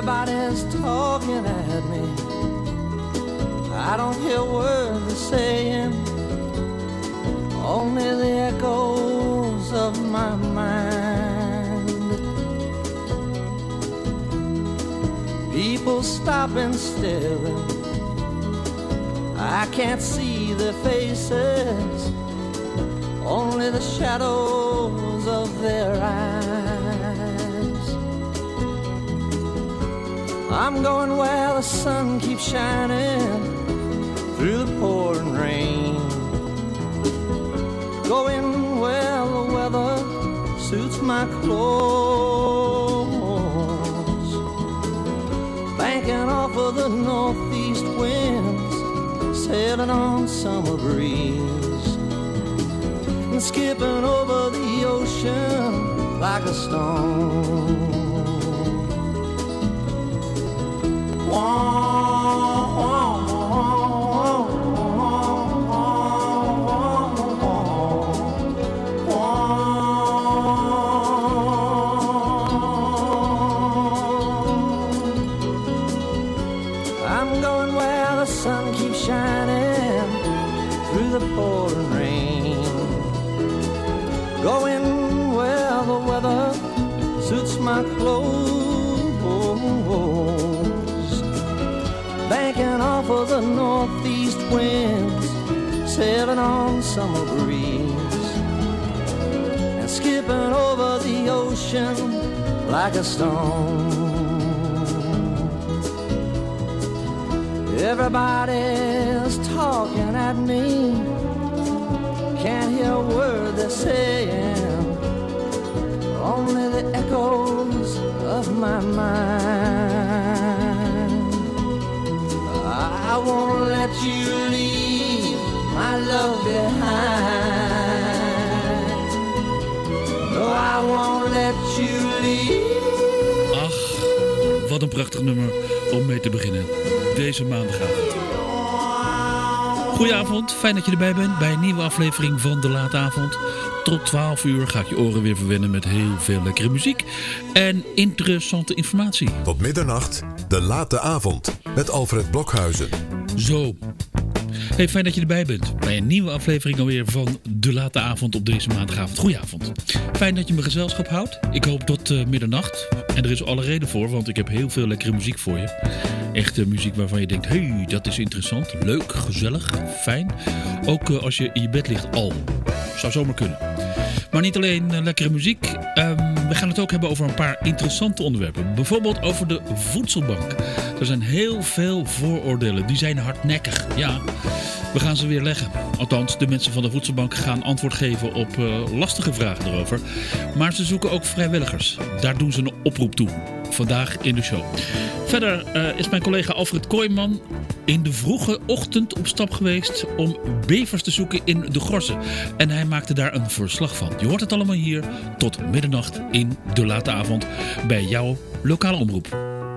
Everybody's talking at me. I don't hear words they're saying, only the echoes of my mind. People stopping still, I can't see their faces, only the shadows of their eyes. I'm going where the sun keeps shining through the pouring rain, going where the weather suits my clothes, banking off of the northeast winds, sailing on summer breeze, and skipping over the ocean like a stone. I'm going where the sun keeps shining through the pouring rain, going where the weather suits my clothes, banking off of the northeast winds, sailing on summer breeze, and skipping over the ocean like a stone. Everybody's talking at me, can't hear a word they're saying, only the echoes of my mind. I won't let you leave my love behind. No, I won't let you leave. Ach, wat een prachtig nummer om mee te beginnen. Deze maandagavond. Goedenavond, fijn dat je erbij bent bij een nieuwe aflevering van De Late Avond. Tot 12 uur ga ik je oren weer verwennen met heel veel lekkere muziek en interessante informatie. Tot middernacht, De Late Avond met Alfred Blokhuizen. Zo. Hey, fijn dat je erbij bent bij een nieuwe aflevering alweer van De Late Avond op deze maandagavond. Goedenavond. Fijn dat je me gezelschap houdt. Ik hoop tot middernacht. En er is alle reden voor, want ik heb heel veel lekkere muziek voor je. Echte muziek waarvan je denkt, hey, dat is interessant, leuk, gezellig, fijn. Ook als je in je bed ligt al. Zou zomaar kunnen. Maar niet alleen lekkere muziek. We gaan het ook hebben over een paar interessante onderwerpen. Bijvoorbeeld over de voedselbank. Er zijn heel veel vooroordelen. Die zijn hardnekkig. Ja, we gaan ze weer leggen. Althans, de mensen van de voedselbank gaan antwoord geven op lastige vragen erover. Maar ze zoeken ook vrijwilligers. Daar doen ze een oproep toe. Vandaag in de show. Verder is mijn collega Alfred Kooijman in de vroege ochtend op stap geweest om bevers te zoeken in de Gorsen. En hij maakte daar een verslag van. Je hoort het allemaal hier tot middernacht in De Late Avond bij jouw lokale omroep.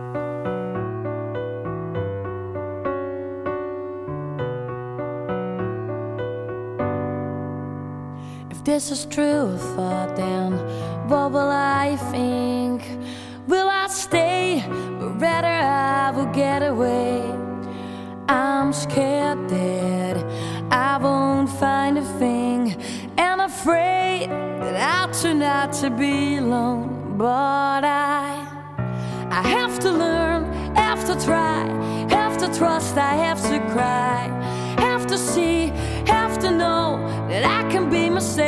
If this is true thought, then what will I think? Will I stay? But rather I will get away. I'm scared that I won't find a thing, and afraid that I'll turn out to be alone. But I have to learn, have to try, have to trust, I have to cry, have to see, have to know that I can be myself.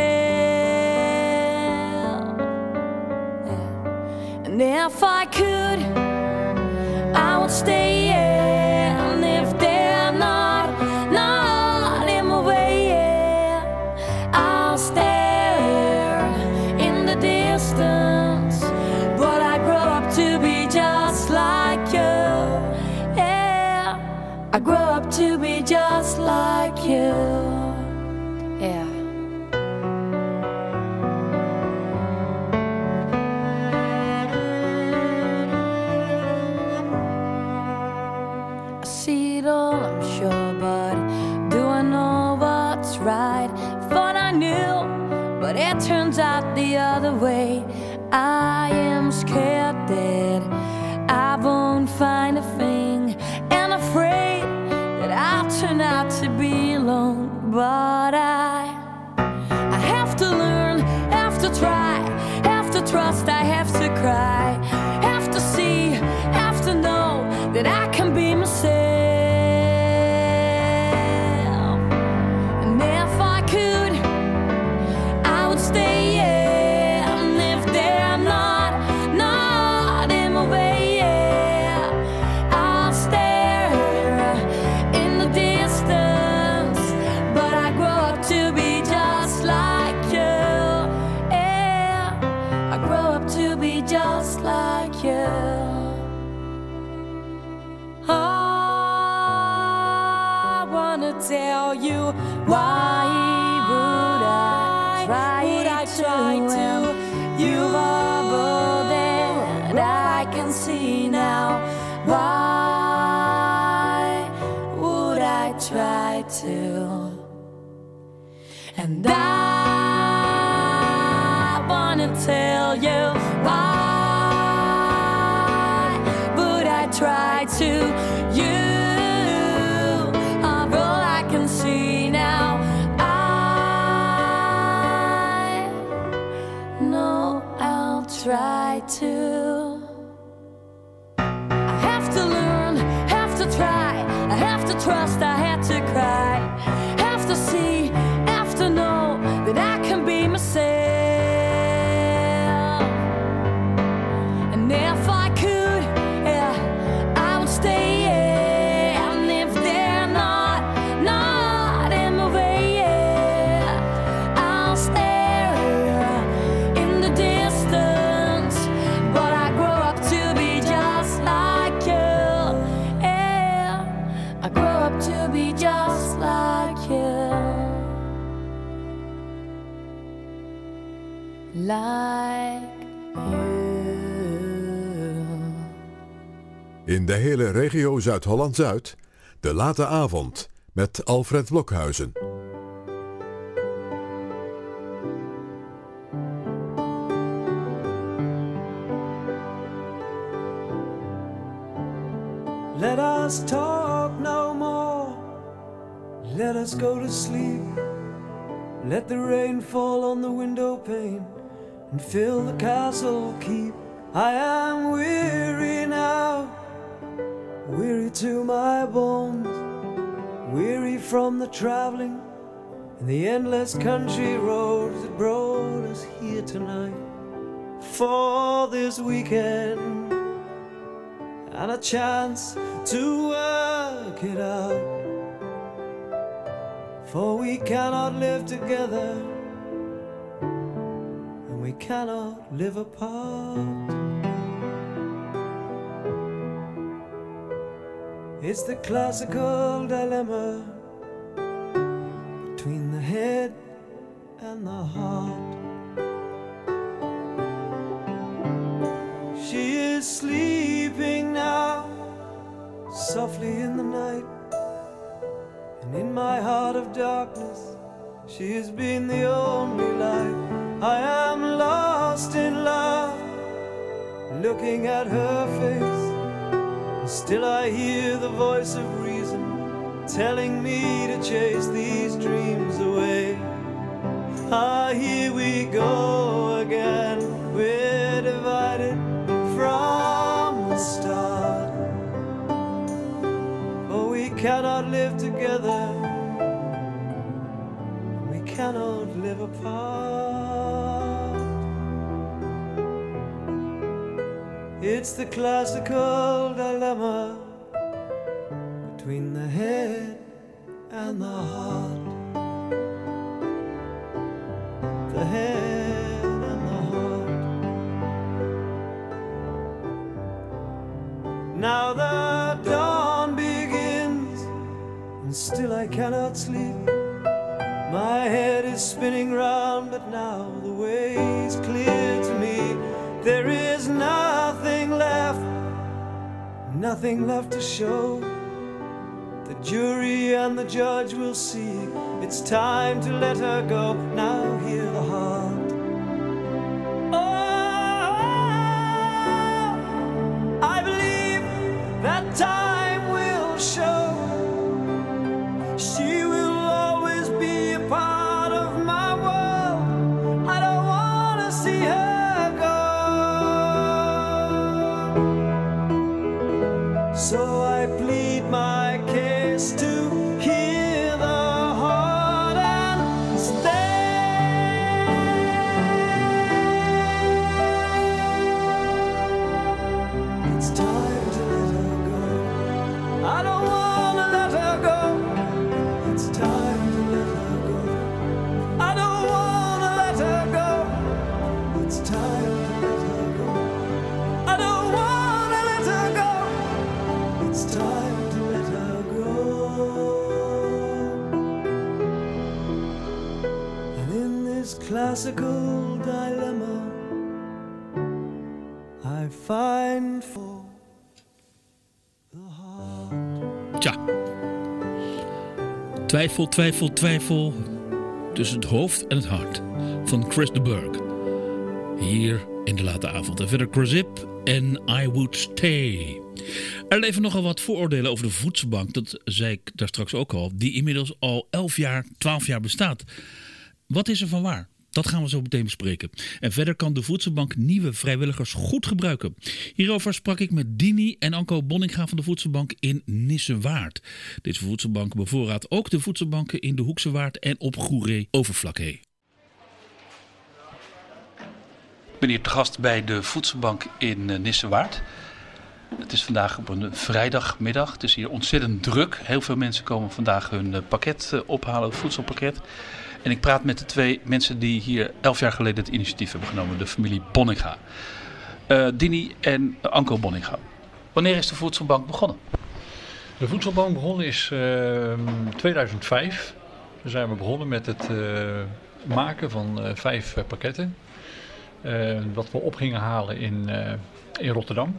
And if I could, I would stay, and if they're not in my way, I'll stare in the distance. But I grow up to be just like you, yeah, I grow up to be just like you, yeah. I'm sure, but do I know what's right? Thought I knew, but it turns out the other way. I am scared that I won't turn out to be alone, but I have to learn, have to try, have to trust, I have to cry, have to see, have to know that I can be myself. And if I could, I would stay, yeah. And if they're not in my way, yeah, I'll stare in the distance. But I grow up to be just like you, yeah. I grow up to be just like you. I wanna tell you why would I try to you bubble that I can see now. Why would I try to? And I wanna tell you why would I try to you are all I can see now. I know I'll try to. I have to learn, have to try, I have to trust, I have to cry, have to see, have to know that I can be myself. And if I could, yeah, I would stay, yeah. And if they're not in my way, yeah, I'll stare in the distance. But I grow up to be just like you, yeah. I grow up to be just like you, like you. In de hele regio Zuid-Holland-Zuid, de late avond met Alfred Blokhuizen. Let us talk no more. Let us go to sleep. Let the rain fall on the window pane and fill the castle keep. I am weary now, weary to my bones, weary from the traveling and the endless country roads that brought us here tonight for this weekend and a chance to work it out. For we cannot live together and we cannot live apart. It's the classical dilemma between the head and the heart. She is sleeping now, softly in the night. And in my heart of darkness, she has been the only light. I am lost in love, looking at her face. And still I hear the voice of reason telling me to chase these dreams away. Ah, here we go again. We're divided from the start. For we cannot live together, we cannot live apart. It's the classical dilemma between the head and the heart. The head and the heart. Now the dawn begins, and still I cannot sleep. My head is spinning round, but now the way is clear to me. There is nothing left to show. The jury and the judge will see. It's time to let her go. Now hear the heart. Oh, I believe that time will show this classical dilemma I find for the heart. Tja. Twijfel, twijfel, twijfel tussen het hoofd en het hart van Chris de Burgh. Hier in de late avond. En verder Crozip en I Would Stay. Er leven nogal wat vooroordelen over de voedselbank. Dat zei ik daar straks ook al. Die inmiddels al 12 jaar bestaat. Wat is er van waar? Dat gaan we zo meteen bespreken. En verder kan de voedselbank nieuwe vrijwilligers goed gebruiken. Hierover sprak ik met Dini en Anko Bonninga van de voedselbank in Nissewaard. Deze voedselbank bevoorraadt ook de voedselbanken in de Hoekse Waard en op Goeree-Overflakkee. Ik ben hier te gast bij de voedselbank in Nissewaard. Het is vandaag op een vrijdagmiddag. Het is hier ontzettend druk. Heel veel mensen komen vandaag hun pakket ophalen, het voedselpakket. En ik praat met de 2 mensen die hier 11 jaar geleden het initiatief hebben genomen. De familie Bonninga. Dini en Anko Bonninga. Wanneer is de voedselbank begonnen? De voedselbank begonnen is 2005. Toen zijn we begonnen met het maken van 5 pakketten. Wat we op gingen halen in Rotterdam.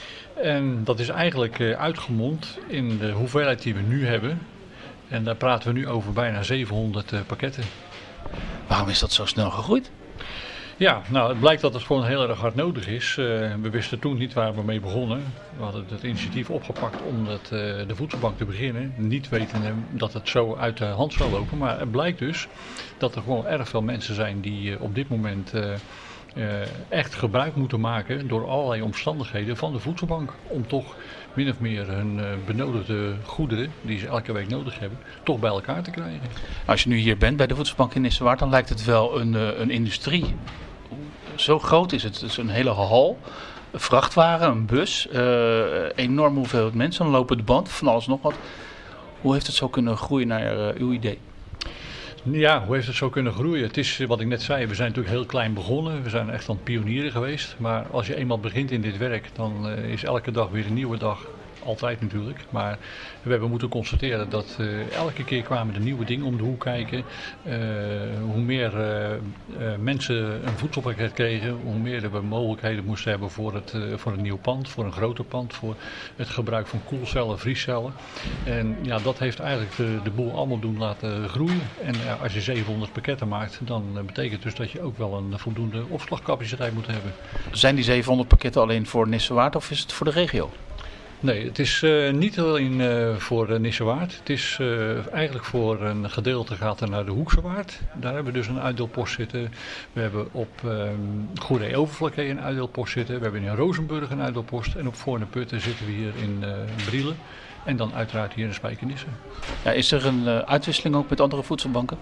En dat is eigenlijk uitgemond in de hoeveelheid die we nu hebben. En daar praten we nu over bijna 700 pakketten. Waarom is dat zo snel gegroeid? Ja, nou het blijkt dat het gewoon heel erg hard nodig is. We wisten toen niet waar we mee begonnen. We hadden het initiatief opgepakt om de voedselbank te beginnen. Niet wetende dat het zo uit de hand zou lopen. Maar het blijkt dus dat er gewoon erg veel mensen zijn die op dit moment echt gebruik moeten maken door allerlei omstandigheden van de voedselbank. Om toch min of meer hun benodigde goederen, die ze elke week nodig hebben, toch bij elkaar te krijgen. Als je nu hier bent bij de voedselbank in Nissewaard, dan lijkt het wel een industrie. Zo groot is het. Het is een hele hal, een vrachtwagen, een bus, enorm hoeveelheid mensen. Dan lopen de band, van alles nog wat. Hoe heeft het zo kunnen groeien naar uw idee? Ja, hoe heeft het zo kunnen groeien? Het is wat ik net zei, we zijn natuurlijk heel klein begonnen. We zijn echt aan het pionieren geweest. Maar als je eenmaal begint in dit werk, dan is elke dag weer een nieuwe dag. Altijd natuurlijk. Maar we hebben moeten constateren dat elke keer kwamen er nieuwe dingen om de hoek kijken. Hoe meer mensen een voedselpakket kregen, hoe meer we mogelijkheden moesten hebben voor een nieuw pand, voor een groter pand, voor het gebruik van koelcellen, vriescellen. En ja, dat heeft eigenlijk de boel allemaal doen laten groeien. En als je 700 pakketten maakt, dan betekent dus dat je ook wel een voldoende opslagcapaciteit moet hebben. Zijn die 700 pakketten alleen voor Nissewaard of is het voor de regio? Nee, het is niet alleen voor Nissewaard. Het is eigenlijk voor een gedeelte gaat er naar de Hoekse Waard. Daar hebben we dus een uitdeelpost zitten. We hebben op Goeree-Overflakkee een uitdeelpost zitten. We hebben in Rozenburg een uitdeelpost. En op Voorne-Putten zitten we hier in Brielen. En dan uiteraard hier in Spijkenisse. Ja, is er een uitwisseling ook met andere voedselbanken?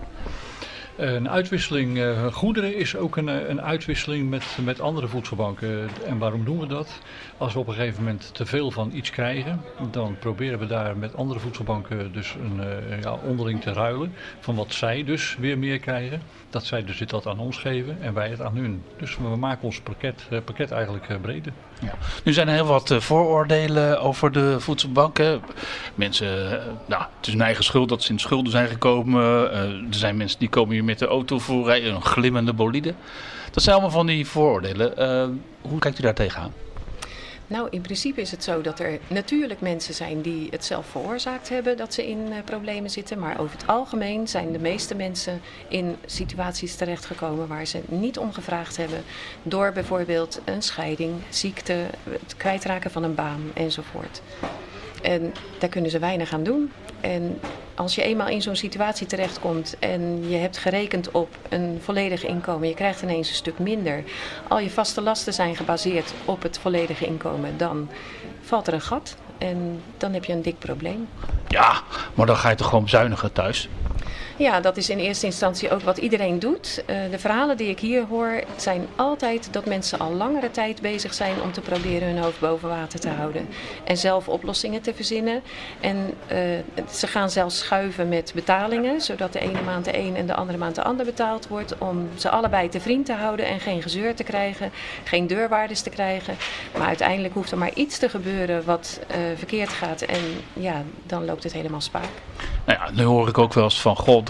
Een uitwisseling goederen is ook een uitwisseling met andere voedselbanken. En waarom doen we dat? Als we op een gegeven moment te veel van iets krijgen, dan proberen we daar met andere voedselbanken dus onderling te ruilen. Van wat zij dus weer meer krijgen. Dat zij dus dit aan ons geven en wij het aan hun. Dus we maken ons pakket eigenlijk breder. Ja. Nu zijn er heel wat vooroordelen over de voedselbanken. Mensen, het is hun eigen schuld dat ze in schulden zijn gekomen. Er zijn mensen die komen hier met de auto voor rijden, een glimmende bolide. Dat zijn allemaal van die vooroordelen. Hoe kijkt u daar tegenaan? Nou, in principe is het zo dat er natuurlijk mensen zijn die het zelf veroorzaakt hebben dat ze in problemen zitten. Maar over het algemeen zijn de meeste mensen in situaties terechtgekomen waar ze niet om gevraagd hebben. Door bijvoorbeeld een scheiding, ziekte, het kwijtraken van een baan enzovoort. En daar kunnen ze weinig aan doen. En als je eenmaal in zo'n situatie terechtkomt en je hebt gerekend op een volledig inkomen, je krijgt ineens een stuk minder. Al je vaste lasten zijn gebaseerd op het volledige inkomen, dan valt er een gat en dan heb je een dik probleem. Ja, maar dan ga je toch gewoon bezuinigen thuis? Ja, dat is in eerste instantie ook wat iedereen doet. De verhalen die ik hier hoor zijn altijd dat mensen al langere tijd bezig zijn om te proberen hun hoofd boven water te houden. En zelf oplossingen te verzinnen. En ze gaan zelfs schuiven met betalingen, zodat de ene maand de een en de andere maand de ander betaald wordt. Om ze allebei te vriend te houden en geen gezeur te krijgen, geen deurwaarders te krijgen. Maar uiteindelijk hoeft er maar iets te gebeuren wat verkeerd gaat en ja, dan loopt het helemaal spaak. Nou ja, nu hoor ik ook wel eens van,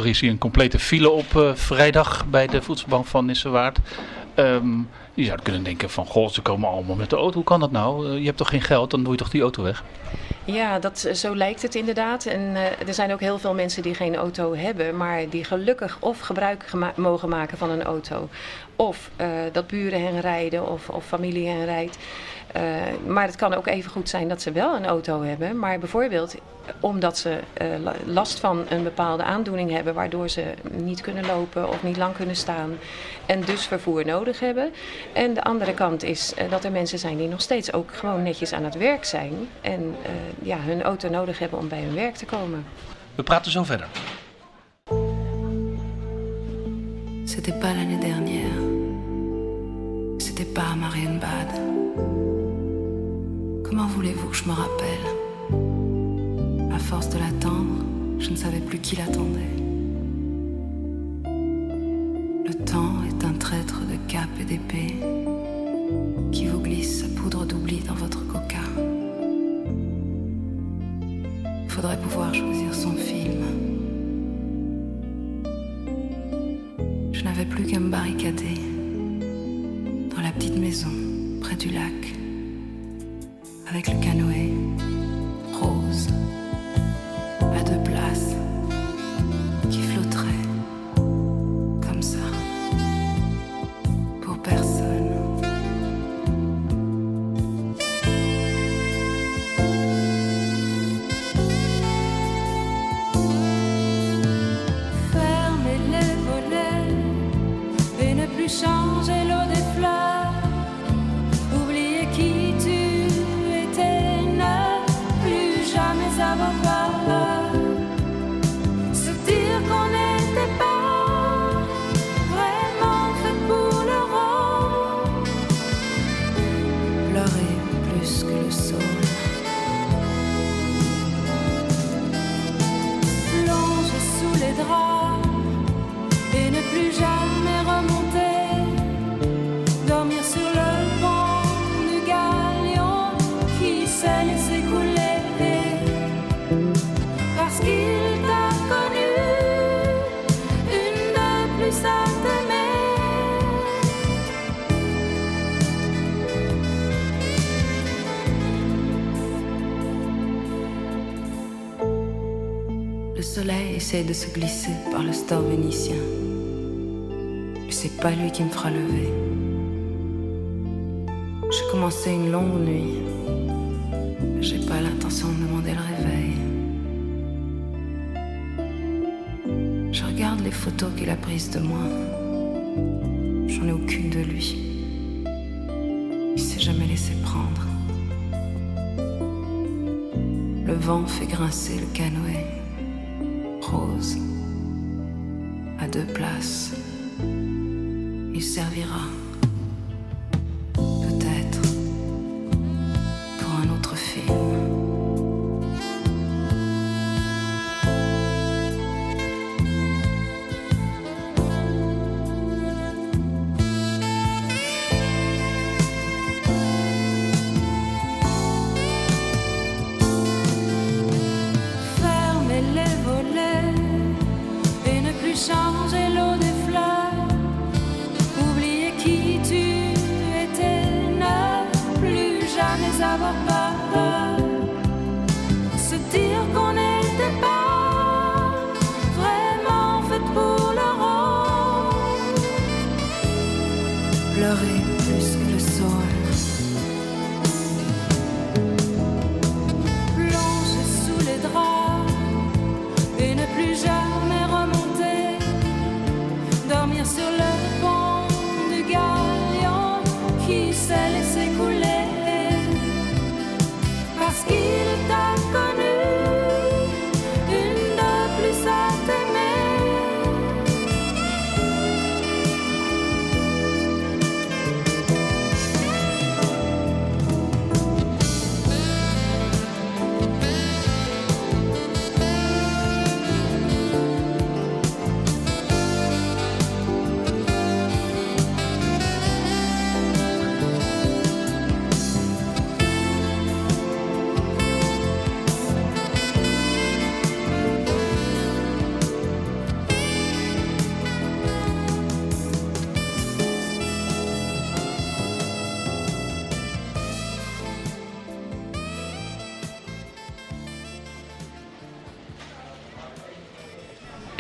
er is hier een complete file op vrijdag bij de voedselbank van Nissewaard. Je zou kunnen denken van, goh, ze komen allemaal met de auto. Hoe kan dat nou? Je hebt toch geen geld, dan doe je toch die auto weg? Ja, zo lijkt het inderdaad. En er zijn ook heel veel mensen die geen auto hebben, maar die gelukkig of gebruik mogen maken van een auto. Of dat buren hen rijden of familie hen rijdt. Maar het kan ook even goed zijn dat ze wel een auto hebben. Maar bijvoorbeeld omdat ze last van een bepaalde aandoening hebben, waardoor ze niet kunnen lopen of niet lang kunnen staan. En dus vervoer nodig hebben. En de andere kant is dat er mensen zijn die nog steeds ook gewoon netjes aan het werk zijn. En hun auto nodig hebben om bij hun werk te komen. We praten zo verder. C'était pas l'année dernière. C'était pas à Marienbad. Comment voulez-vous que je me rappelle? À force de l'attendre, je ne savais plus qui l'attendait. Le temps est un traître de cap et d'épée qui vous glisse sa poudre d'oubli dans votre coca. Il faudrait pouvoir choisir son film. Je n'avais plus qu'à me barricader dans la petite maison près du lac avec le canoë rose à 2 places qui flotterait comme ça pour personne. Fermez les volets et ne plus changer l'eau des fleurs. Oubliez qui tu étais, ne plus jamais avoir peur. Se dire qu'on n'était pas vraiment fait pour le rôle. Pleurer plus que le sol. Plonger sous les draps et ne plus jamais remonter. Dormir sur le banc du galion qui s'est laissé couler. Parce qu'il t'a connu, une de plus à t'aimer. Le soleil essaie de se glisser par le store vénitien. Et c'est pas lui qui me fera lever. J'ai commencé une longue nuit. J'ai pas l'intention de demander le réveil. Je regarde les photos qu'il a prises de moi. J'en ai aucune de lui. Il s'est jamais laissé prendre. Le vent fait grincer le canoë rose à 2 places. Il servira peut-être pour un autre film. Fermez les volets et ne plus changer l'eau des fleurs. Oubliez qui tu étais, ne plus jamais avoir peur. Se dire qu'on n'était pas vraiment fait pour le rôle. Pleurer plus que le sol. Plonger sous les draps et ne plus jamais remonter. Dormir sur le pont du galion qui s'est laissé couler. Parce qu'il t'a connu, une de plus à t'aimer.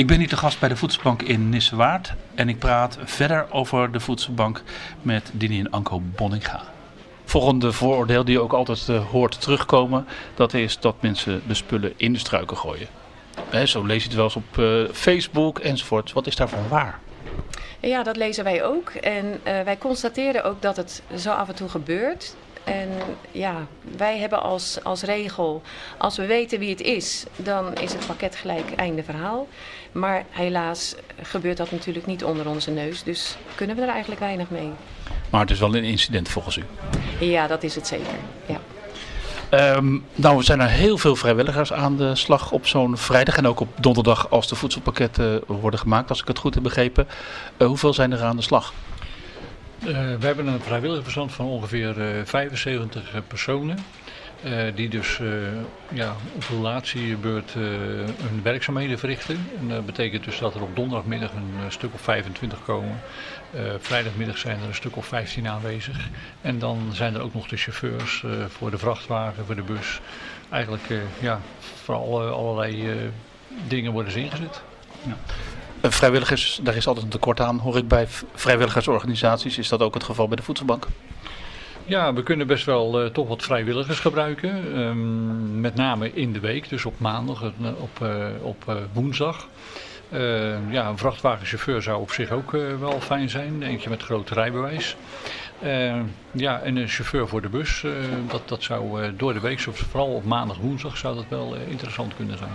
Ik ben hier te gast bij de Voedselbank in Nissewaard en ik praat verder over de Voedselbank met Dini en Anko Bonninga. Volgende vooroordeel die je ook altijd hoort terugkomen, dat is dat mensen de spullen in de struiken gooien. Zo lees je het wel eens op Facebook enzovoort. Wat is daarvan waar? Ja, dat lezen wij ook. En wij constateren ook dat het zo af en toe gebeurt. En ja, wij hebben als regel, als we weten wie het is, dan is het pakket gelijk einde verhaal. Maar helaas gebeurt dat natuurlijk niet onder onze neus, dus kunnen we er eigenlijk weinig mee. Maar het is wel een incident volgens u? Ja, dat is het zeker, ja. Nou zijn er heel veel vrijwilligers aan de slag op zo'n vrijdag en ook op donderdag als de voedselpakketten worden gemaakt, als ik het goed heb begrepen. Hoeveel zijn er aan de slag? We hebben een vrijwilligersbestand van ongeveer 75 personen. Die dus op relatiebeurt hun werkzaamheden verrichten. En dat betekent dus dat er op donderdagmiddag een stuk of 25 komen. Vrijdagmiddag zijn er een stuk of 15 aanwezig. En dan zijn er ook nog de chauffeurs voor de vrachtwagen, voor de bus. Eigenlijk voor allerlei dingen worden ze ingezet. Ja. Vrijwilligers, daar is altijd een tekort aan, hoor ik bij vrijwilligersorganisaties. Is dat ook het geval bij de Voedselbank? Ja, we kunnen best wel toch wat vrijwilligers gebruiken. Met name in de week, dus op maandag, op woensdag. Een vrachtwagenchauffeur zou op zich ook wel fijn zijn. Eentje met groot rijbewijs. En een chauffeur voor de bus. Dat zou door de week, vooral op maandag, woensdag, zou dat wel interessant kunnen zijn.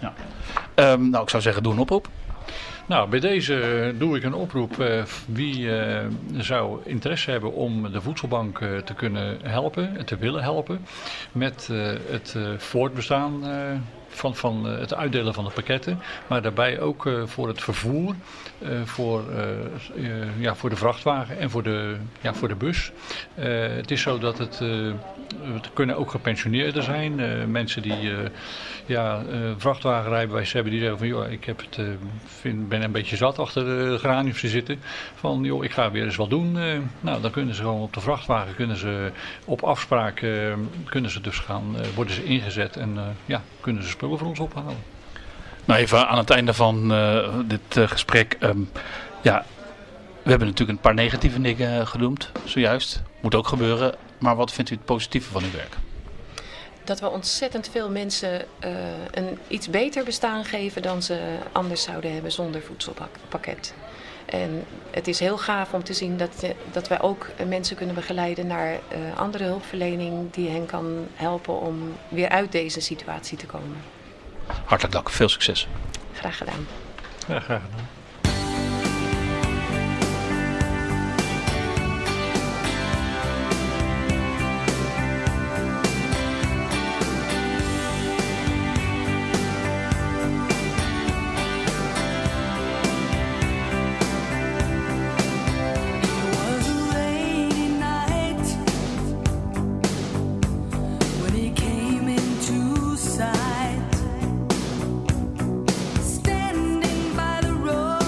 Ja. Ik zou zeggen, doe een oproep. Nou, bij deze doe ik een oproep. Wie zou interesse hebben om de Voedselbank te kunnen helpen en te willen helpen met het voortbestaan van het uitdelen van de pakketten, maar daarbij ook voor het vervoer, voor de vrachtwagen en voor de bus. Het is zo dat het kunnen ook gepensioneerden zijn, mensen die vrachtwagenrijbewijs hebben, die zeggen van joh, ik heb ben een beetje zat achter de geraniums te zitten, van joh, ik ga weer eens wat doen. Dan kunnen ze gewoon op de vrachtwagen, op afspraak worden ze ingezet en kunnen ze spullen voor ons ophalen. Nou, even aan het einde van dit gesprek. We hebben natuurlijk een paar negatieve dingen genoemd, zojuist. Moet ook gebeuren. Maar wat vindt u het positieve van uw werk? Dat we ontzettend veel mensen een iets beter bestaan geven dan ze anders zouden hebben zonder voedselpakket. En het is heel gaaf om te zien dat wij ook mensen kunnen begeleiden naar andere hulpverlening die hen kan helpen om weer uit deze situatie te komen. Hartelijk dank, veel succes. Graag gedaan. Ja, graag gedaan. Standing by the road.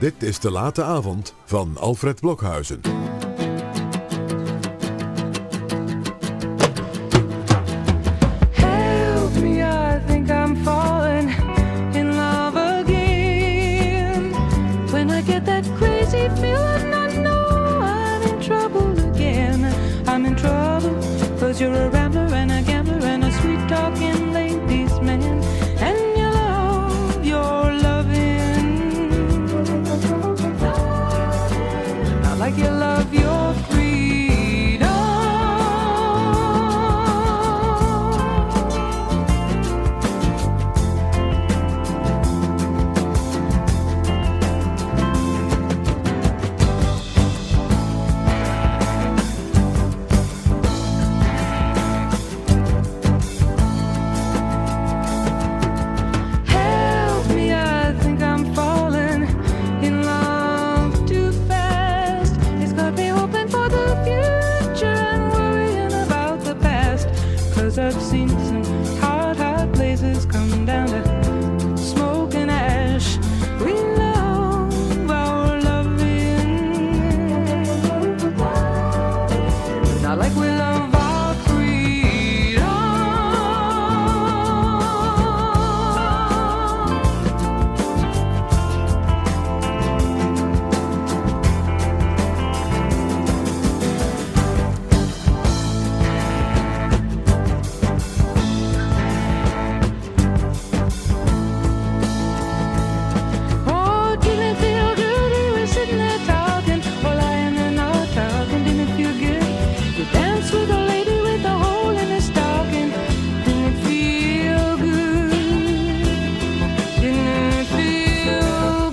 Dit is De Late Avond van Alfred Blokhuizen. Help me, I think I'm falling in love again. When I get that crazy feeling, I know I'm in trouble again. I'm in trouble, 'cause you're a rambler and a gambler and a sweet talking ladies man. And you love your loving, not like you love your freedom. Help me, I think I'm falling in love too fast. It's got me hoping for the future and worrying about the past. 'Cause I've seen some hot places come down to smoke and ash. We love our loving, not like we love our freedom. Oh, didn't it feel good? We were sitting there talking, or lying there not talking. Didn't it feel good? You danced with a lady with a hole in her stocking. Didn't it feel good? Didn't it feel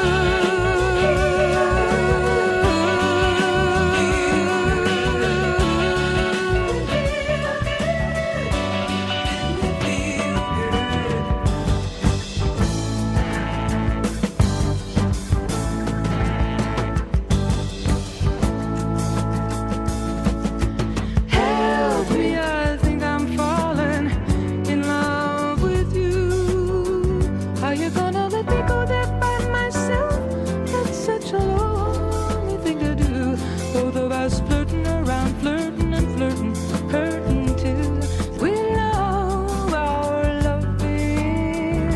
Help me, I think I'm falling in love with you. Are you gonna let me go there by myself? That's such a lonely thing to do. Both of us flirting around, flirting and flirting, hurting too. We love our loving,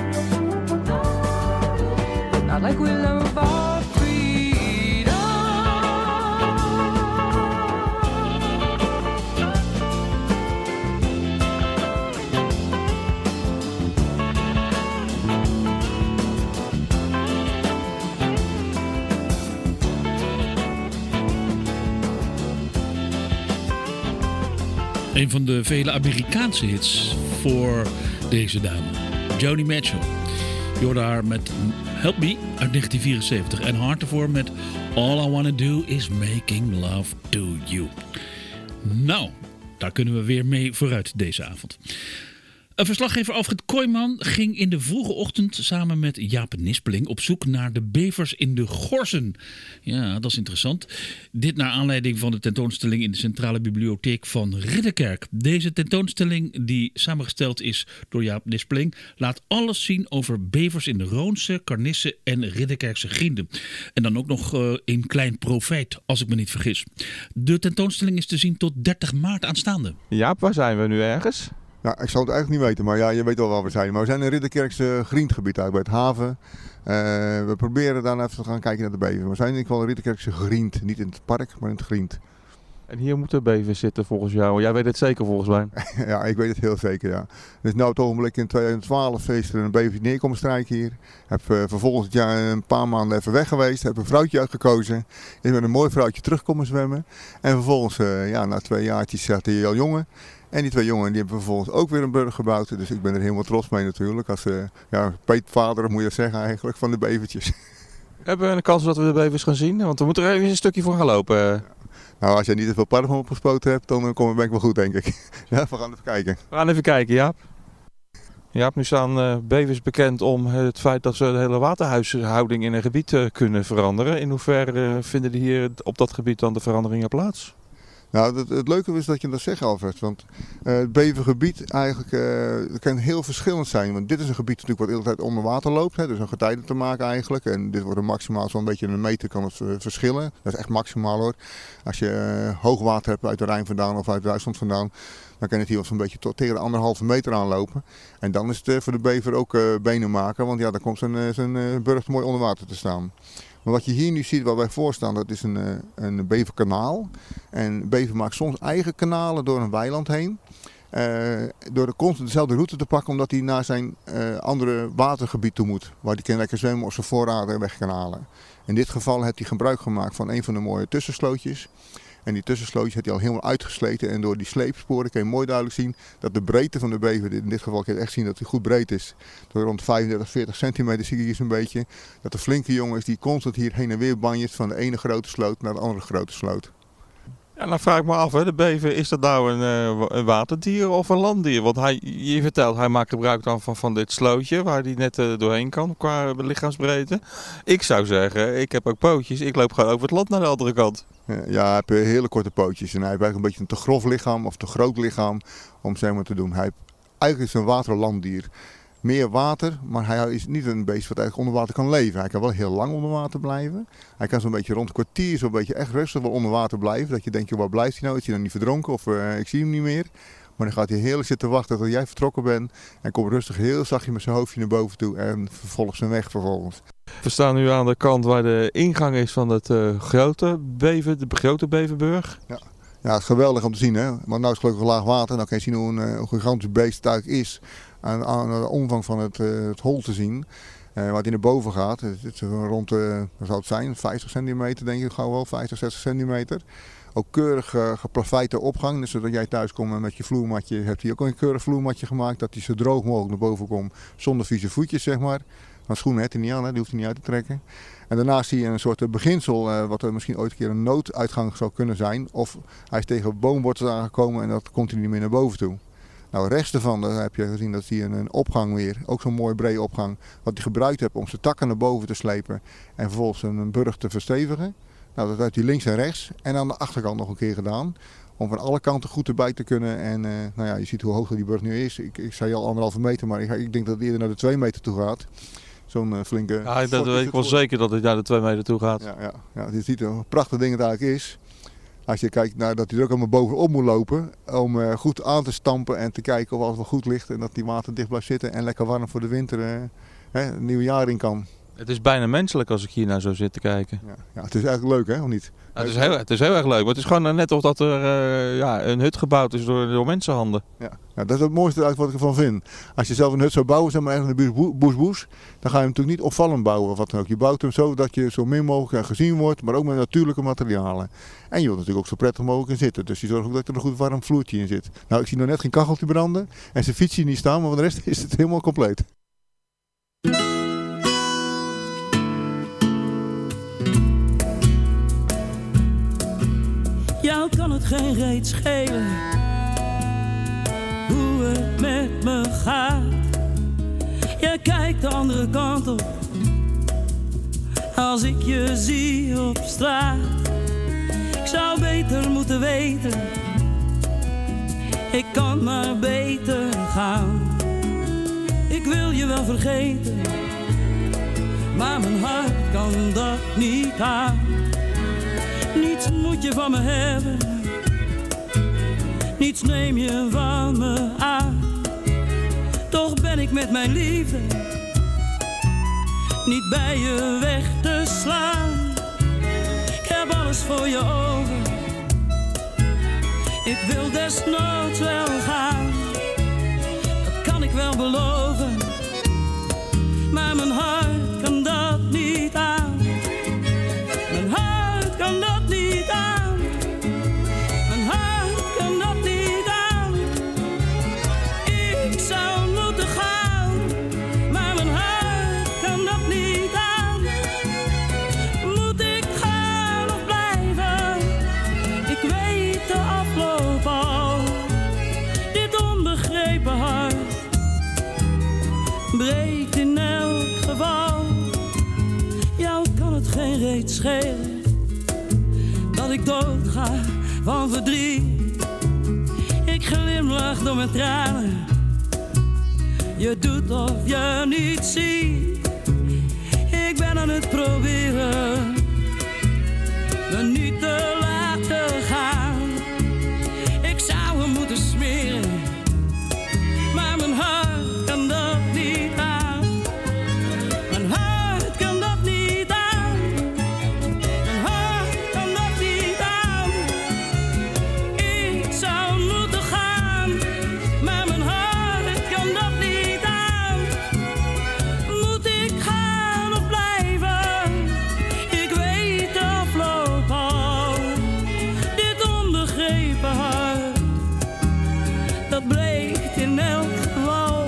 not like we love our freedom. Een van de vele Amerikaanse hits voor deze dame, Joni Mitchell. Je hoorde haar met Help Me uit 1974 en Hard ervoor met All I Wanna Do Is Making Love To You. Nou, daar kunnen we weer mee vooruit deze avond. Een verslaggever Alfred Kooijman ging in de vroege ochtend samen met Jaap Nispeling op zoek naar de bevers in de Gorsen. Ja, dat is interessant. Dit naar aanleiding van de tentoonstelling in de Centrale Bibliotheek van Ridderkerk. Deze tentoonstelling, die samengesteld is door Jaap Nispeling, laat alles zien over bevers in de Roonse, Karnisse en Ridderkerkse grienden. En dan ook nog in Klein Profijt, als ik me niet vergis. De tentoonstelling is te zien tot 30 maart aanstaande. Jaap, waar zijn we nu ergens? Nou, ik zou het eigenlijk niet weten, maar ja, je weet wel waar we zijn. Maar we zijn in Ridderkerkse Griendgebied uit bij het haven. We proberen dan even te gaan kijken naar de bever. We zijn in ieder geval in Ridderkerkse Griend. Niet in het park, maar in het Griend. En hier moeten bevers zitten volgens jou. Jij weet het zeker volgens mij. Ja, ik weet het heel zeker, ja. Dus nou het ogenblik in 2012 is er een bever neerkomen strijken hier. Heb vervolgens het jaar een paar maanden even weg geweest. Heb een vrouwtje uitgekozen. Is met een mooi vrouwtje terugkomen zwemmen. En vervolgens, na 2 jaartjes zat hij al jongen. En die 2 jongen die hebben vervolgens ook weer een burg gebouwd. Dus ik ben er helemaal trots mee natuurlijk. Als peetvader, moet je dat zeggen eigenlijk, van de bevertjes. Hebben we een kans dat we de bevers gaan zien? Want we moeten er even een stukje voor gaan lopen. Nou, als jij niet te veel parfum opgespoten hebt, dan ben ik wel goed, denk ik. Ja, we gaan even kijken. We gaan even kijken, Jaap. Jaap, nu staan bevers bekend om het feit dat ze de hele waterhuishouding in een gebied kunnen veranderen. In hoeverre vinden hier op dat gebied dan de veranderingen plaats? Nou, het leuke is dat je dat zegt, Alfred. Want het bevergebied eigenlijk kan heel verschillend zijn. Want dit is een gebied natuurlijk wat de hele tijd onder water loopt. Hè, dus een getijden te maken eigenlijk. En dit wordt maximaal zo'n beetje een meter kan het verschillen. Dat is echt maximaal hoor. Als je hoogwater hebt uit de Rijn vandaan of uit Duitsland vandaan. Dan kan het hier wel zo'n beetje tot tegen de 1,5 meter aanlopen. En dan is het voor de bever ook benen maken. Want ja, dan komt zijn burcht mooi onder water te staan. Maar wat je hier nu ziet, waar wij voor staan, dat is een beverkanaal. En bever maakt soms eigen kanalen door een weiland heen. Door constant dezelfde route te pakken, omdat hij naar zijn andere watergebied toe moet. Waar hij kan lekker zwemmen of zijn voorraden weg kan halen. In dit geval heeft hij gebruik gemaakt van een van de mooie tussenslootjes. En die tussenslootjes heeft hij al helemaal uitgesleten. En door die sleepsporen kan je mooi duidelijk zien dat de breedte van de bever, in dit geval kan je echt zien dat hij goed breed is. Door rond 35, 40 centimeter zie je hier zo'n beetje. Dat de flinke jongen is die constant hier heen en weer banjet van de ene grote sloot naar de andere grote sloot. Ja, dan vraag ik me af, hè, de bever, is dat nou een waterdier of een landdier? Want je vertelt, hij maakt gebruik dan van dit slootje waar hij net doorheen kan qua lichaamsbreedte. Ik zou zeggen, ik heb ook pootjes, ik loop gewoon over het land naar de andere kant. Ja, hij heeft hele korte pootjes en hij heeft eigenlijk een beetje een te grof lichaam of te groot lichaam om zeg maar te doen. Eigenlijk is het een waterlanddier. Meer water, maar hij is niet een beest wat eigenlijk onder water kan leven. Hij kan wel heel lang onder water blijven. Hij kan zo'n beetje rond een kwartier zo'n beetje echt rustig wel onder water blijven. Dat je denkt, waar blijft hij nou? Is hij nou niet verdronken of ik zie hem niet meer? Maar dan gaat hij heerlijk zitten wachten tot jij vertrokken bent. En komt rustig heel zachtjes met zijn hoofdje naar boven toe en vervolgt zijn weg vervolgens. We staan nu aan de kant waar de ingang is van het grote Beverburg. Ja, het is geweldig om te zien. Hè? Maar nu is het gelukkig laag water. Dan kan je zien hoe een gigantisch beest het eigenlijk is. Aan de omvang van het hol te zien. Waar hij naar boven gaat. Het is rond, wat zou het zijn, 50 centimeter denk ik gauw wel. 50, 60 centimeter. Ook keurig geplaveide opgang. Dus zodat jij thuis komt met je vloermatje. Heeft hij ook een keurig vloermatje gemaakt. Dat hij zo droog mogelijk naar boven komt. Zonder vieze voetjes zeg maar. Want schoenen heeft hij niet aan, hè? Die hoeft hij niet uit te trekken. En daarnaast zie je een soort beginsel, wat er misschien ooit een keer een nooduitgang zou kunnen zijn. Of hij is tegen boomwortels aangekomen en dat komt hij niet meer naar boven toe. Nou, rechts daarvan heb je gezien dat hij een opgang weer, ook zo'n mooi brede opgang, wat hij gebruikt heeft om zijn takken naar boven te slepen en vervolgens een burcht te verstevigen. Nou, dat heeft hij links en rechts en aan de achterkant nog een keer gedaan. Om van alle kanten goed erbij te kunnen. En nou ja, je ziet hoe hoog die burcht nu is. Ik zei al 1,5 meter, maar ik denk dat het eerder naar de 2 meter toe gaat. Zo'n flinke... Ja, dat weet ik wel zeker dat het naar de 2 meter toe gaat. Ja, je ziet hoe prachtig ding het eigenlijk is. Als je kijkt naar dat hij er ook allemaal bovenop moet lopen. Om goed aan te stampen en te kijken of alles wel goed ligt. En dat die water dicht blijft zitten en lekker warm voor de winter het nieuwe jaar in kan. Het is bijna menselijk als ik hier naar zo zit te kijken. Ja, het is eigenlijk leuk hè, of niet? Ja, het is heel erg leuk, maar het is gewoon net of dat er een hut gebouwd is door mensenhanden. Ja, dat is het mooiste uit wat ik ervan vind. Als je zelf een hut zou bouwen, zeg maar ergens in de buurt, dan ga je hem natuurlijk niet opvallend bouwen of wat dan ook. Je bouwt hem zo dat je zo min mogelijk gezien wordt, maar ook met natuurlijke materialen. En je wilt natuurlijk ook zo prettig mogelijk in zitten. Dus je zorgt ook dat er een goed warm vloertje in zit. Nou, ik zie nog net geen kacheltje branden en zijn fietsje niet staan, maar voor de rest is het helemaal compleet. Jou kan het geen reet schelen hoe het met me gaat. Je kijkt de andere kant op als ik je zie op straat. Ik zou beter moeten weten, ik kan maar beter gaan. Ik wil je wel vergeten, maar mijn hart kan dat niet aan. Niets moet je van me hebben, niets neem je van me aan. Toch ben ik met mijn liefde niet bij je weg te slaan. Ik heb alles voor je over, ik wil desnoods wel gaan. Dat kan ik wel beloven, maar mijn hart kan dat niet aan. Mijn hart kan dat niet aan. Mijn hart kan dat niet aan. Ik zou moeten gaan, maar mijn hart kan dat niet aan. Moet ik gaan of blijven? Ik weet de afloop al. Dit onbegrepen hart breekt in elk geval. Jou kan het geen reet schelen dat ik doodga van verdriet. Ik glimlach door mijn tranen. Je doet of je niet ziet. Ik ben aan het proberen me niet te laten gaan. Ik zou hem moeten smeren, maar mijn hart kan dat niet aan. Mijn hart kan dat niet aan. Mijn hart kan dat niet aan. Ik zou moeten gaan, maar mijn hart kan dat niet aan. Moet ik gaan of blijven? Ik weet de afloop al. Dit onbegrepen hart, dat breekt in elk geval.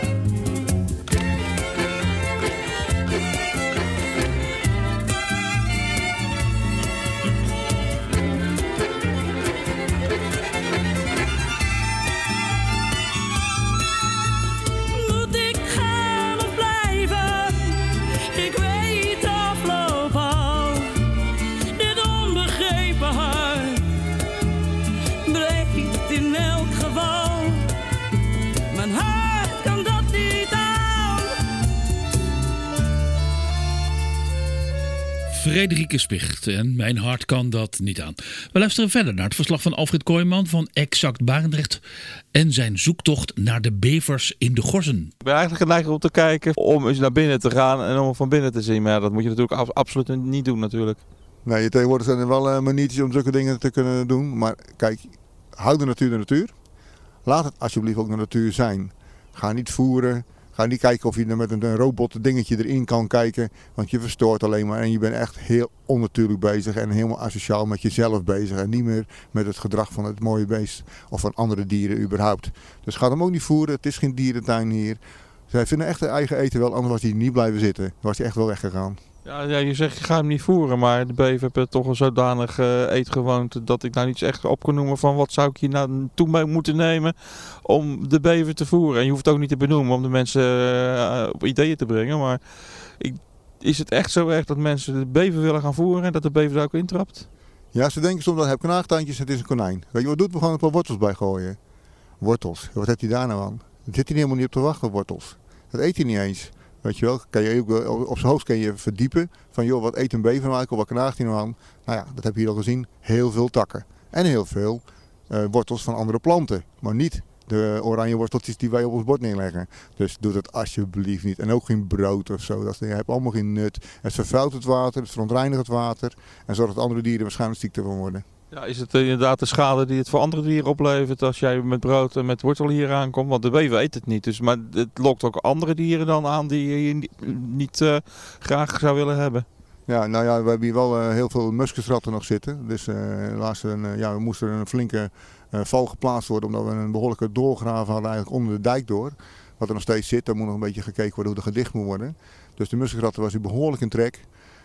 Moet ik gaan of blijven? Ik weet de afloop al. Dit onbegrepen hart breekt in elk geval. Mijn hart kan dat niet aan. Frederike Spicht en Mijn hart kan dat niet aan. We luisteren verder naar het verslag van Alfred Kooijman van Exact Barendrecht en zijn zoektocht naar de bevers in de Gorzen. Ik ben eigenlijk geneigd om te kijken om eens naar binnen te gaan en om van binnen te zien. Maar ja, dat moet je natuurlijk absoluut niet doen natuurlijk. Nee, tegenwoordig zijn er wel maniertjes om zulke dingen te kunnen doen. Maar kijk, hou de natuur de natuur. Laat het alsjeblieft ook de natuur zijn. Ga niet voeren. Ga niet kijken of je er met een robot dingetje erin kan kijken. Want je verstoort alleen maar. En je bent echt heel onnatuurlijk bezig. En helemaal asociaal met jezelf bezig. En niet meer met het gedrag van het mooie beest. Of van andere dieren überhaupt. Dus ga hem ook niet voeren. Het is geen dierentuin hier. Zij vinden echt hun eigen eten wel. Anders was hij niet blijven zitten. Dan was hij echt wel weggegaan. Ja, je zegt je gaat hem niet voeren, maar de bever heeft toch een zodanig eetgewoonte dat ik nou niet echt op kan noemen van wat zou ik hier nou toe mee moeten nemen om de bever te voeren. En je hoeft het ook niet te benoemen om de mensen op ideeën te brengen, maar is het echt zo erg dat mensen de bever willen gaan voeren en dat de bever er ook intrapt? Ja, ze denken soms dat hij heeft knaagtandjes en het is een konijn. Weet je wat doet? We gaan een paar wortels bij gooien. Wortels, wat heeft hij daar nou aan? Daar zit hij helemaal niet op te wachten, wortels. Dat eet hij niet eens. Weet je wel, kan je ook, op zijn hoofd kan je verdiepen van joh, wat eet een bever nou, of wat knaagt hij nou aan? Nou ja, dat heb je hier al gezien, heel veel takken. En heel veel wortels van andere planten, maar niet de oranje worteltjes die wij op ons bord neerleggen. Dus doe dat alsjeblieft niet. En ook geen brood of zo, dat heeft allemaal geen nut. Het vervuilt het water, het verontreinigt het water en zorgt dat andere dieren waarschijnlijk ziek van worden. Ja, is het inderdaad de schade die het voor andere dieren oplevert als jij met brood en met wortel hier aankomt? Want de bever eet het niet, dus, maar het lokt ook andere dieren dan aan die je niet graag zou willen hebben. Ja, nou ja, we hebben hier wel heel veel muskusratten nog zitten. Dus helaas we moesten een flinke val geplaatst worden omdat we een behoorlijke doorgraven hadden eigenlijk onder de dijk door. Wat er nog steeds zit, daar moet nog een beetje gekeken worden hoe er gedicht moet worden. Dus de muskusratten was hier behoorlijk in trek.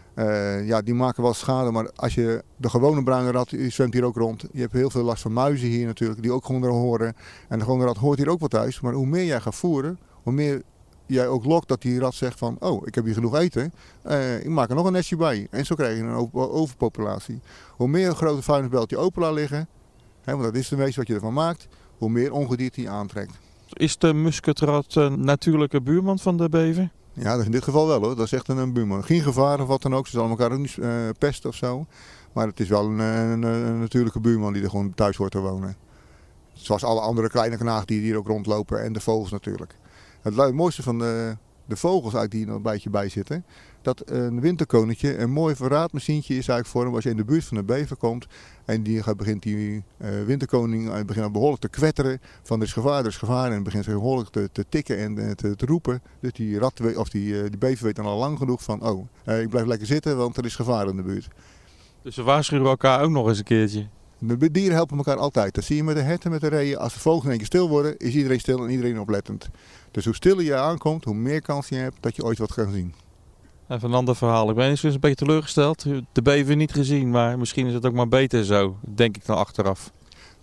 Die maken wel schade, maar als je de gewone bruine rat, die zwemt hier ook rond. Je hebt heel veel last van muizen hier natuurlijk, die ook gewoon er horen. En de gewone rat hoort hier ook wel thuis. Maar hoe meer jij gaat voeren, hoe meer jij ook lokt dat die rat zegt van, oh, ik heb hier genoeg eten. Ik maak er nog een nestje bij. En zo krijg je een overpopulatie. Hoe meer een grote vuilnisbeltje open laat liggen, want dat is de meeste wat je ervan maakt, hoe meer ongedierte die aantrekt. Is de musketrat een natuurlijke buurman van de bever? Ja, dat is in dit geval wel hoor. Dat is echt een buurman. Geen gevaar of wat dan ook. Ze zullen elkaar ook niet pesten of zo. Maar het is wel een natuurlijke buurman die er gewoon thuis hoort te wonen. Zoals alle andere kleine knaagdieren die hier ook rondlopen en de vogels natuurlijk. Het mooiste van de vogels uit die er een beetje bij zitten, dat een winterkoninkje een mooi verraadmachientje is eigenlijk voor hem als je in de buurt van de bever komt. En begint die winterkoning begint behoorlijk te kwetteren van er is gevaar en begint behoorlijk te tikken en te roepen. Dus die rat of die bever weet dan al lang genoeg van ik blijf lekker zitten want er is gevaar in de buurt. Dus ze waarschuwen elkaar ook nog eens een keertje? De dieren helpen elkaar altijd. Dat zie je met de herten, met de reeën. Als de vogels in één keer stil worden, is iedereen stil en iedereen oplettend. Dus hoe stiller je aankomt, hoe meer kans je hebt dat je ooit wat gaat zien. Even een ander verhaal. Ik ben eens een beetje teleurgesteld. De bever niet gezien, maar misschien is het ook maar beter zo, denk ik dan achteraf.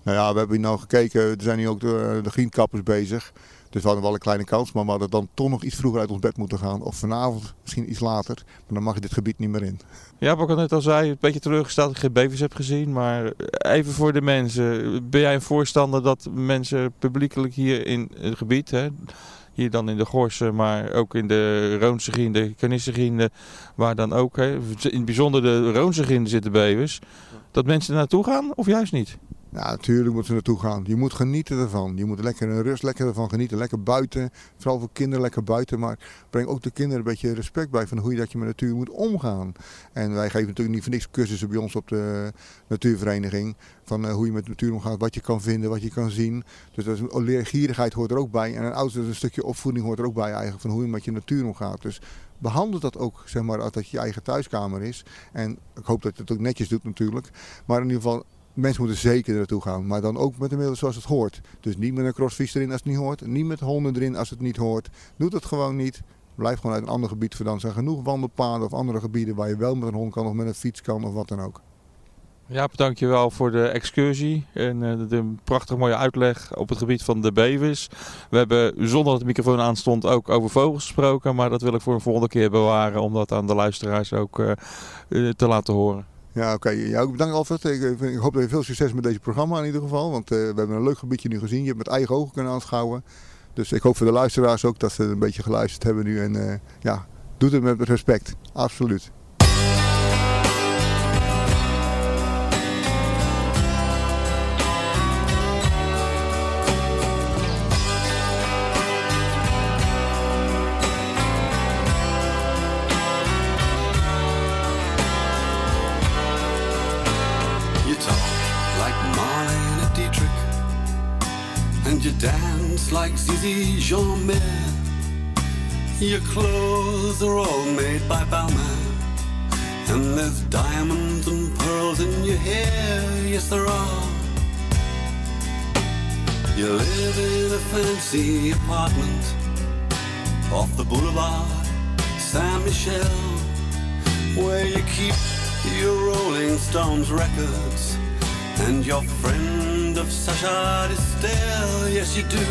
Nou ja, we hebben hier nou gekeken, er zijn nu ook de greenkappers bezig. Dus we hadden wel een kleine kans, maar we hadden dan toch nog iets vroeger uit ons bed moeten gaan. Of vanavond, misschien iets later. Maar dan mag je dit gebied niet meer in. Ja, wat ik net al zei, een beetje teleurgesteld dat ik geen bevers heb gezien. Maar even voor de mensen. Ben jij een voorstander dat mensen publiekelijk hier in het gebied, hè, hier dan in de Gorsen, maar ook in de Roonsegiende, Canissegiende, waar dan ook, hè, in het bijzonder de Roonsegiende zitten bevers, dat mensen er naartoe gaan of juist niet? Ja, natuurlijk moeten ze naartoe gaan. Je moet genieten ervan. Je moet lekker in rust, lekker ervan genieten. Lekker buiten. Vooral voor kinderen lekker buiten. Maar breng ook de kinderen een beetje respect bij van hoe je dat je met natuur moet omgaan. En wij geven natuurlijk niet voor niks cursussen bij ons op de natuurvereniging. Van hoe je met de natuur omgaat, wat je kan vinden, wat je kan zien. Dus dat is, leergierigheid hoort er ook bij. En een stukje opvoeding hoort er ook bij eigenlijk. Van hoe je met je natuur omgaat. Dus behandel dat ook, zeg maar, als dat je eigen thuiskamer is. En ik hoop dat je het ook netjes doet natuurlijk. Maar in ieder geval, mensen moeten zeker naartoe gaan, maar dan ook met de middelen zoals het hoort. Dus niet met een crossfiets erin als het niet hoort, niet met honden erin als het niet hoort. Doe dat gewoon niet. Blijf gewoon uit een ander gebied vandaan. Er zijn genoeg wandelpaden of andere gebieden waar je wel met een hond kan of met een fiets kan of wat dan ook. Jaap, dankjewel voor de excursie en de prachtig mooie uitleg op het gebied van de bevers. We hebben zonder dat de microfoon aanstond ook over vogels gesproken, maar dat wil ik voor een volgende keer bewaren om dat aan de luisteraars ook te laten horen. Ja, oké. Ja, bedankt Alfred. Ik hoop dat je veel succes met deze programma in ieder geval. Want we hebben een leuk gebiedje nu gezien. Je hebt met eigen ogen kunnen aanschouwen. Dus ik hoop voor de luisteraars ook dat ze een beetje geluisterd hebben nu. En doe het met respect. Absoluut. You dance like Zizi Jeanmaire. Your clothes are all made by Balmain. And there's diamonds and pearls in your hair, yes there are. You live in a fancy apartment off the boulevard Saint-Michel, where you keep your Rolling Stones records and your friend of Sacha Distel, yes you do.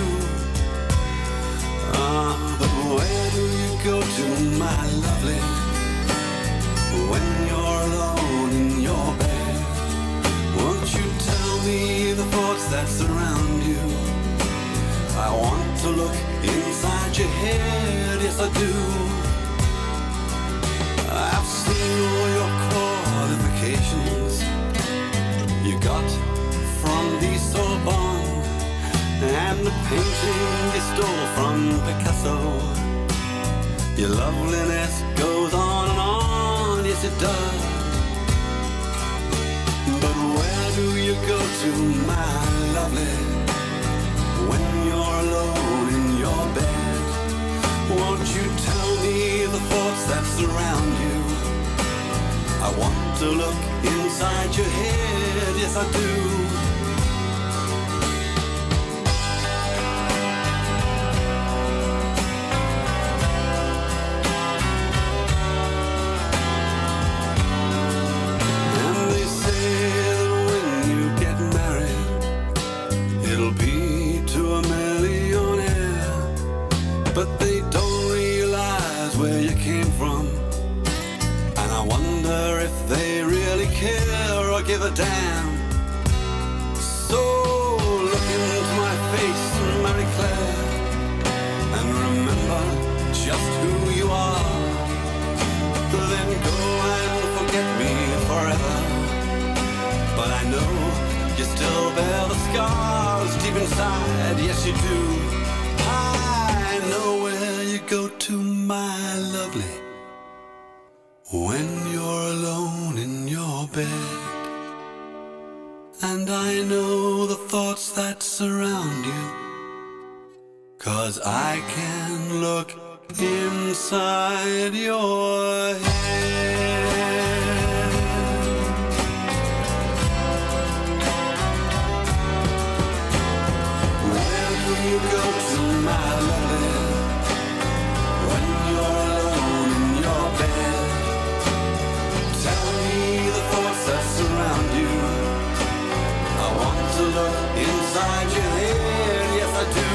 But where do you go to, my lovely, when you're alone in your bed? Won't you tell me the thoughts that surround you? I want to look inside your head, yes I do. I've seen all your qualifications you got from the Sorbonne, and the painting you stole from Picasso. Your loveliness goes on, yes it does. But where do you go to, my lovely, when you're alone in your bed? Won't you tell me the thoughts that surround you? I want to look inside your head, yes I do. And they say that when you get married, it'll be to a millionaire. But they don't realize where you came from. I wonder if they really care or give a damn. So look into my face, Marie Claire, and remember just who you are. Then go and forget me forever. But I know you still bear the scars deep inside, yes you do. I know where you go to, my lovely, when you're alone in your bed. And I know the thoughts that surround you, 'cause I can look inside your head. Where do you go to, my lovely, when you're alone in your bed? Tell me the thoughts that surround you. I want to look inside your head, yes I do.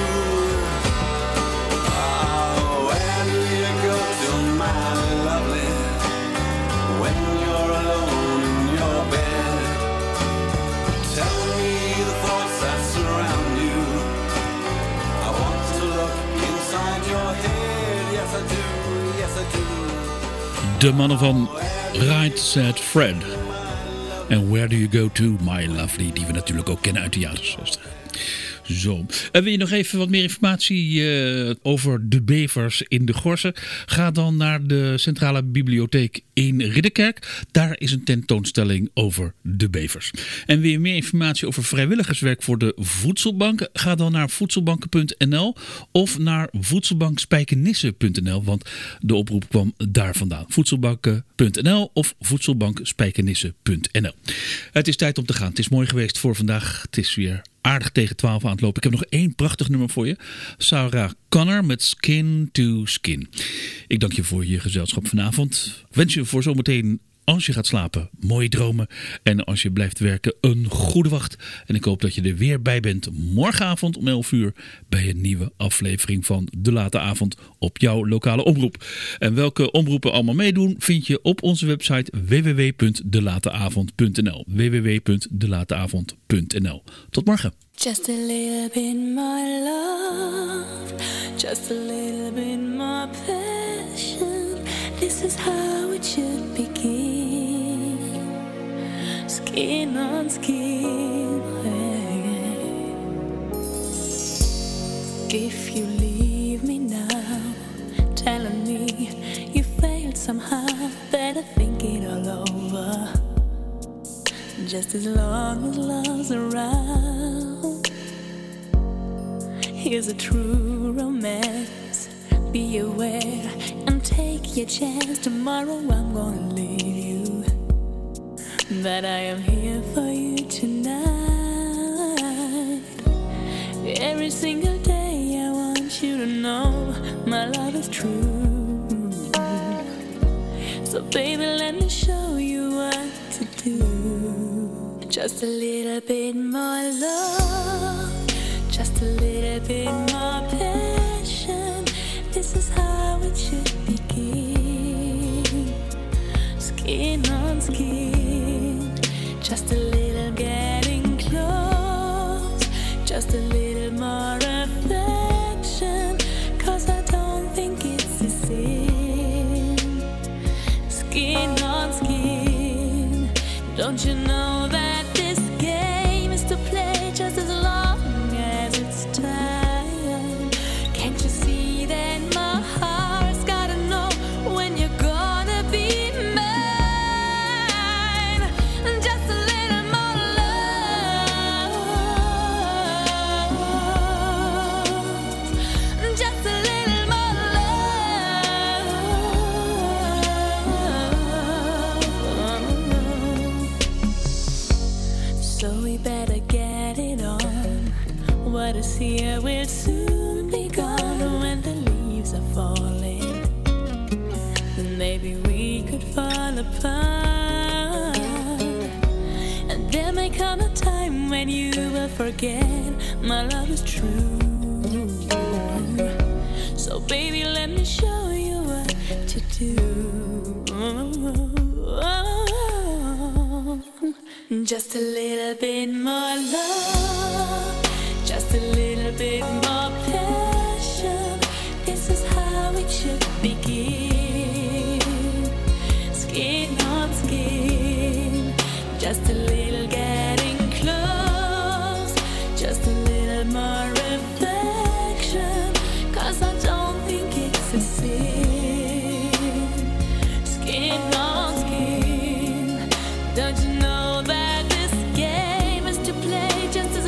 Oh, where do you go to, my lovely, when you're alone in your bed? Tell me the thoughts that surround you. I want to look inside your head, yes I do, yes I do. De mannen van Right Said Fred. En Where Do You Go To, My Lovely, die we natuurlijk ook kennen uit de jaren 60. Zo. En wil je nog even wat meer informatie over de bevers in de Gorsen? Ga dan naar de Centrale Bibliotheek in Ridderkerk. Daar is een tentoonstelling over de bevers. En wil je meer informatie over vrijwilligerswerk voor de voedselbanken? Ga dan naar voedselbanken.nl of naar voedselbankspijkenisse.nl, want de oproep kwam daar vandaan. Voedselbanken.nl of voedselbankspijkenisse.nl. Het is tijd om te gaan. Het is mooi geweest voor vandaag. Het is weer aardig tegen 12 aan het lopen. Ik heb nog 1 prachtig nummer voor je. Sarah Connor met Skin to Skin. Ik dank je voor je gezelschap vanavond. Wens je voor zometeen, als je gaat slapen, mooie dromen. En als je blijft werken, een goede wacht. En ik hoop dat je er weer bij bent morgenavond om 11 uur bij een nieuwe aflevering van De Late Avond op jouw lokale omroep. En welke omroepen allemaal meedoen vind je op onze website www.delateavond.nl www.delateavond.nl. Tot morgen. Just a little bit more love, just a little bit more passion. This is how it should begin. Skin on skin. If you leave me now, telling me you failed somehow, better think it all over. Just as long as love's around, here's a true romance. Be aware and take your chance. Tomorrow I'm gonna leave you, but I am here for you tonight. Every single day I want you to know my love is true. So baby, let me show you what to do. Just a little bit more love, just a little bit more passion. This is how it should begin. Skin on skin, just a little getting close, just a little more affection, 'cause I don't think it's a sin. Skin on skin, don't you know that this game is to play just as long as it's time? Can't you see that my heart's gotta know when you're gonna be mine? Just a little more love, just a little more love. So we better get it on. What is here will soon be gone. When the leaves are falling, then maybe we could fall apart. And there may come a time when you will forget my love is true. So baby, let me show you what to do. Just a little bit more love, just a little bit more passion. This is how it should begin. Skin on skin, just a little getting close, just a little more affection, 'cause I don't think it's a sin. Skin on skin, don't you know that this game is to play just as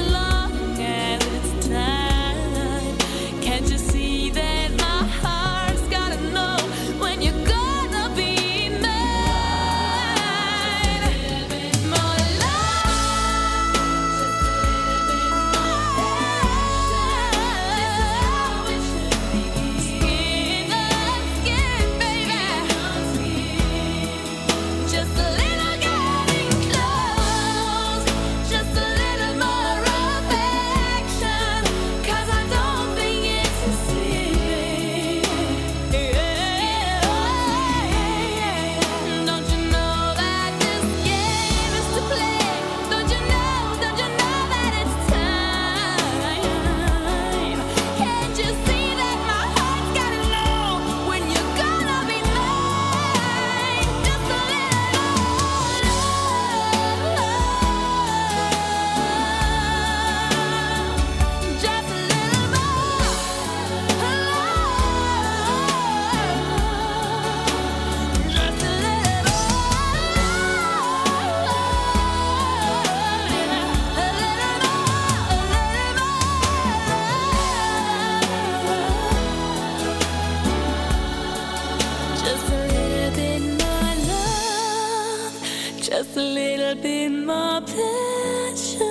your passion.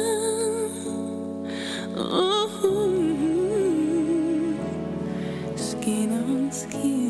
Skin on skin.